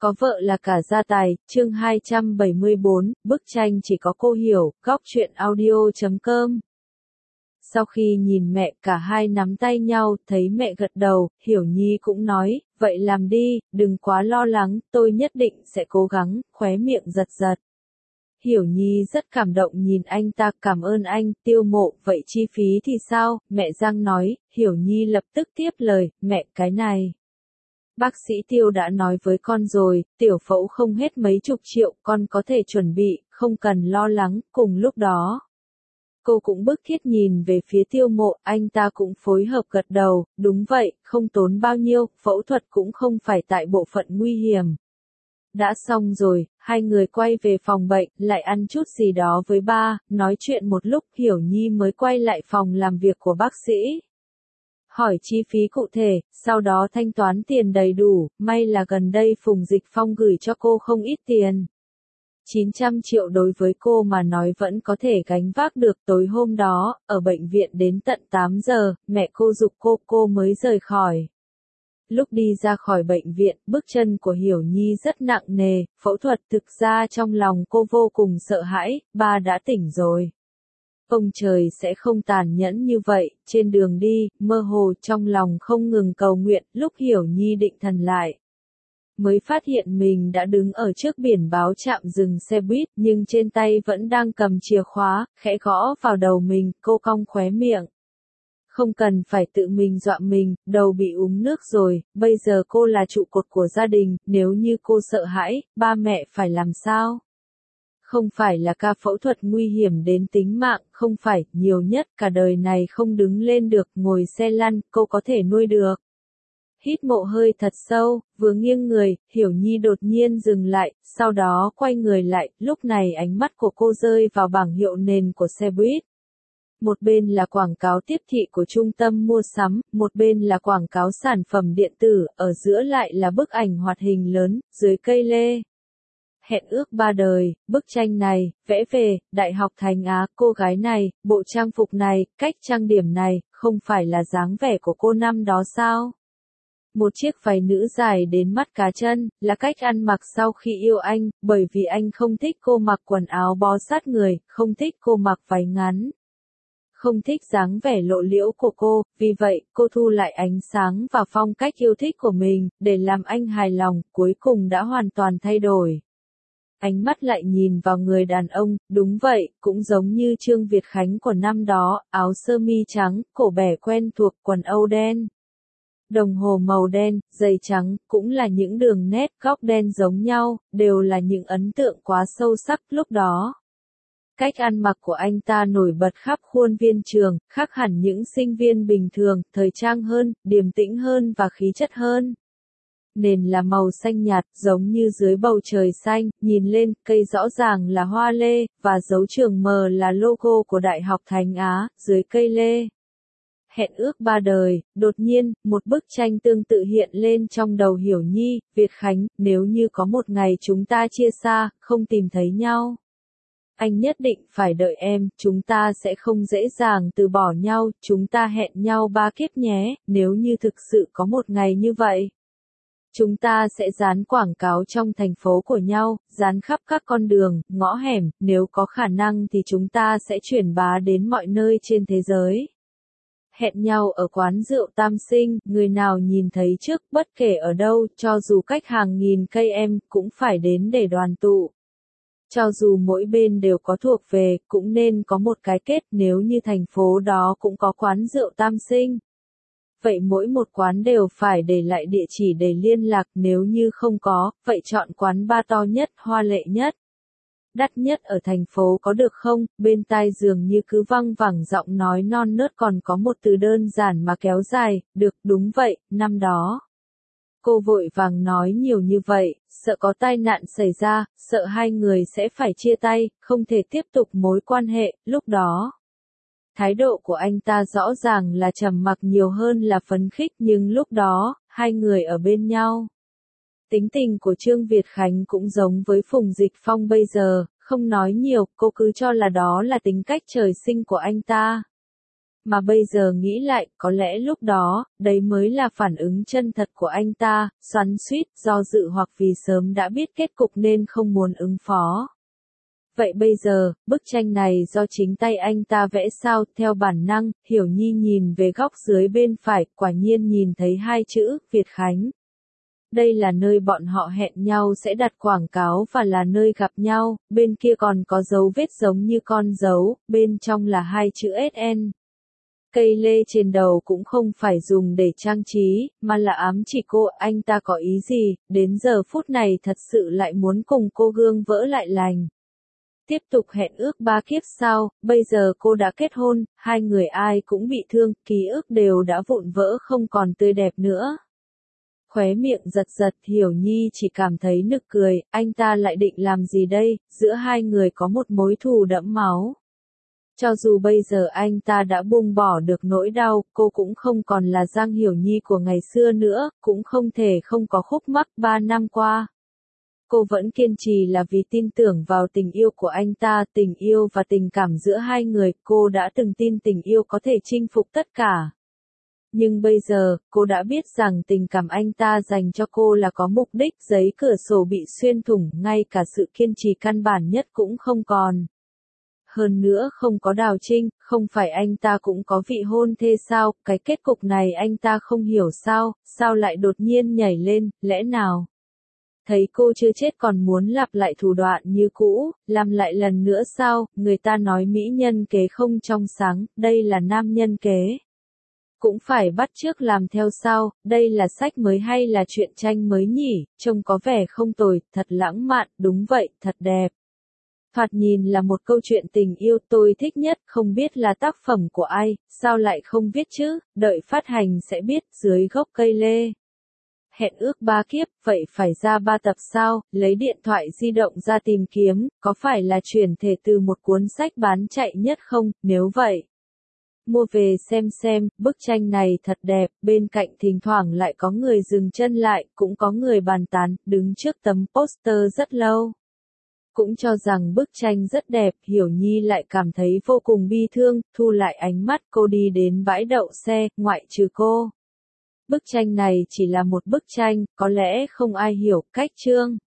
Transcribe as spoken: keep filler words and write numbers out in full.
Có vợ là cả gia tài, chương hai trăm bảy mươi bốn, bức tranh chỉ có cô hiểu, góc truyện audio chấm com. Sau khi nhìn mẹ, cả hai nắm tay nhau, thấy mẹ gật đầu, Hiểu Nhi cũng nói, vậy làm đi, đừng quá lo lắng, tôi nhất định sẽ cố gắng, khóe miệng giật giật. Hiểu Nhi rất cảm động nhìn anh ta, cảm ơn anh, Tiêu Mộ, vậy chi phí thì sao, mẹ Giang nói, Hiểu Nhi lập tức tiếp lời, mẹ cái này. Bác sĩ Tiêu đã nói với con rồi, tiểu phẫu không hết mấy chục triệu, con có thể chuẩn bị, không cần lo lắng, cùng lúc đó. Cô cũng bức thiết nhìn về phía Tiêu Mộ, anh ta cũng phối hợp gật đầu, đúng vậy, không tốn bao nhiêu, phẫu thuật cũng không phải tại bộ phận nguy hiểm. Đã xong rồi, hai người quay về phòng bệnh, lại ăn chút gì đó với ba, nói chuyện một lúc, Hiểu Nhi mới quay lại phòng làm việc của bác sĩ. Hỏi chi phí cụ thể, sau đó thanh toán tiền đầy đủ, may là gần đây Phùng Dịch Phong gửi cho cô không ít tiền. chín trăm triệu đối với cô mà nói vẫn có thể gánh vác được. Tối hôm đó, ở bệnh viện đến tận tám giờ, mẹ cô giục cô, cô mới rời khỏi. Lúc đi ra khỏi bệnh viện, bước chân của Hiểu Nhi rất nặng nề, phẫu thuật thực ra trong lòng cô vô cùng sợ hãi, ba đã tỉnh rồi. Ông trời sẽ không tàn nhẫn như vậy, trên đường đi, mơ hồ trong lòng không ngừng cầu nguyện, lúc Hiểu Nhi định thần lại. Mới phát hiện mình đã đứng ở trước biển báo trạm dừng xe buýt, nhưng trên tay vẫn đang cầm chìa khóa, khẽ gõ vào đầu mình, cô cong khóe miệng. Không cần phải tự mình dọa mình, đầu bị uống nước rồi, bây giờ cô là trụ cột của gia đình, nếu như cô sợ hãi, ba mẹ phải làm sao? Không phải là ca phẫu thuật nguy hiểm đến tính mạng, không phải, nhiều nhất cả đời này không đứng lên được, ngồi xe lăn, cô có thể nuôi được. Hít một hơi thật sâu, vừa nghiêng người, Hiểu Nhi đột nhiên dừng lại, sau đó quay người lại, lúc này ánh mắt của cô rơi vào bảng hiệu nền của xe buýt. Một bên là quảng cáo tiếp thị của trung tâm mua sắm, một bên là quảng cáo sản phẩm điện tử, ở giữa lại là bức ảnh hoạt hình lớn, dưới cây lê. Hẹn ước ba đời, bức tranh này, vẽ về, Đại học Thành Á, cô gái này, bộ trang phục này, cách trang điểm này, không phải là dáng vẻ của cô năm đó sao? Một chiếc váy nữ dài đến mắt cá chân, là cách ăn mặc sau khi yêu anh, bởi vì anh không thích cô mặc quần áo bó sát người, không thích cô mặc váy ngắn. Không thích dáng vẻ lộ liễu của cô, vì vậy, cô thu lại ánh sáng và phong cách yêu thích của mình, để làm anh hài lòng, cuối cùng đã hoàn toàn thay đổi. Ánh mắt lại nhìn vào người đàn ông, đúng vậy, cũng giống như Trương Việt Khánh của năm đó, áo sơ mi trắng, cổ bẻ quen thuộc, quần âu đen. Đồng hồ màu đen, giày trắng, cũng là những đường nét góc đen giống nhau, đều là những ấn tượng quá sâu sắc lúc đó. Cách ăn mặc của anh ta nổi bật khắp khuôn viên trường, khác hẳn những sinh viên bình thường, thời trang hơn, điềm tĩnh hơn và khí chất hơn. Nền là màu xanh nhạt, giống như dưới bầu trời xanh, nhìn lên, cây rõ ràng là hoa lê, và dấu trường M là logo của Đại học Thành Á, dưới cây lê. Hẹn ước ba đời, đột nhiên, một bức tranh tương tự hiện lên trong đầu Hiểu Nhi, Việt Khánh, nếu như có một ngày chúng ta chia xa, không tìm thấy nhau. Anh nhất định phải đợi em, chúng ta sẽ không dễ dàng từ bỏ nhau, chúng ta hẹn nhau ba kiếp nhé, nếu như thực sự có một ngày như vậy. Chúng ta sẽ dán quảng cáo trong thành phố của nhau, dán khắp các con đường, ngõ hẻm, nếu có khả năng thì chúng ta sẽ truyền bá đến mọi nơi trên thế giới. Hẹn nhau ở quán rượu Tam Sinh, người nào nhìn thấy trước, bất kể ở đâu, cho dù cách hàng nghìn cây em, cũng phải đến để đoàn tụ. Cho dù mỗi bên đều có thuộc về, cũng nên có một cái kết, nếu như thành phố đó cũng có quán rượu Tam Sinh. Vậy mỗi một quán đều phải để lại địa chỉ để liên lạc, nếu như không có, vậy chọn quán bar to nhất, hoa lệ nhất. Đắt nhất ở thành phố có được không? Bên tai dường như cứ văng vẳng giọng nói non nớt, còn có một từ đơn giản mà kéo dài, được, đúng vậy, năm đó. Cô vội vàng nói nhiều như vậy, sợ có tai nạn xảy ra, sợ hai người sẽ phải chia tay, không thể tiếp tục mối quan hệ, lúc đó. Thái độ của anh ta rõ ràng là trầm mặc nhiều hơn là phấn khích, nhưng lúc đó, hai người ở bên nhau. Tính tình của Trương Việt Khánh cũng giống với Phùng Dịch Phong bây giờ, không nói nhiều, cô cứ cho là đó là tính cách trời sinh của anh ta. Mà bây giờ nghĩ lại, có lẽ lúc đó, đấy mới là phản ứng chân thật của anh ta, xoắn xuýt, do dự hoặc vì sớm đã biết kết cục nên không muốn ứng phó. Vậy bây giờ, bức tranh này do chính tay anh ta vẽ sao? Theo bản năng, Hiểu Nhi nhìn về góc dưới bên phải, quả nhiên nhìn thấy hai chữ, Việt Khánh. Đây là nơi bọn họ hẹn nhau sẽ đặt quảng cáo và là nơi gặp nhau, bên kia còn có dấu vết giống như con dấu, bên trong là hai chữ ét en. Cây lê trên đầu cũng không phải dùng để trang trí, mà là ám chỉ cô, anh ta có ý gì, đến giờ phút này thật sự lại muốn cùng cô gương vỡ lại lành. Tiếp tục hẹn ước ba kiếp sau, bây giờ cô đã kết hôn, hai người ai cũng bị thương, ký ức đều đã vụn vỡ không còn tươi đẹp nữa. Khóe miệng giật giật, Hiểu Nhi chỉ cảm thấy nực cười, anh ta lại định làm gì đây, giữa hai người có một mối thù đẫm máu. Cho dù bây giờ anh ta đã buông bỏ được nỗi đau, cô cũng không còn là Giang Hiểu Nhi của ngày xưa nữa, cũng không thể không có khúc mắc ba năm qua. Cô vẫn kiên trì là vì tin tưởng vào tình yêu của anh ta, tình yêu và tình cảm giữa hai người, cô đã từng tin tình yêu có thể chinh phục tất cả. Nhưng bây giờ, cô đã biết rằng tình cảm anh ta dành cho cô là có mục đích, giấy cửa sổ bị xuyên thủng, ngay cả sự kiên trì căn bản nhất cũng không còn. Hơn nữa không có Đào Trinh, không phải anh ta cũng có vị hôn thê sao, cái kết cục này anh ta không hiểu sao, sao lại đột nhiên nhảy lên, lẽ nào? Thấy cô chưa chết còn muốn lặp lại thủ đoạn như cũ, làm lại lần nữa sao, người ta nói mỹ nhân kế không trong sáng, đây là nam nhân kế. Cũng phải bắt chước làm theo sao, đây là sách mới hay là truyện tranh mới nhỉ, trông có vẻ không tồi, thật lãng mạn, đúng vậy, thật đẹp. Thoạt nhìn là một câu chuyện tình yêu tôi thích nhất, không biết là tác phẩm của ai, sao lại không viết chứ, đợi phát hành sẽ biết, dưới gốc cây lê. Hẹn ước ba kiếp, vậy phải ra ba tập sao, lấy điện thoại di động ra tìm kiếm, có phải là chuyển thể từ một cuốn sách bán chạy nhất không, nếu vậy. Mua về xem xem, bức tranh này thật đẹp, bên cạnh thỉnh thoảng lại có người dừng chân lại, cũng có người bàn tán, đứng trước tấm poster rất lâu. Cũng cho rằng bức tranh rất đẹp, Hiểu Nhi lại cảm thấy vô cùng bi thương, thu lại ánh mắt cô đi đến bãi đậu xe, ngoại trừ cô. Bức tranh này chỉ là một bức tranh, có lẽ không ai hiểu cách chương.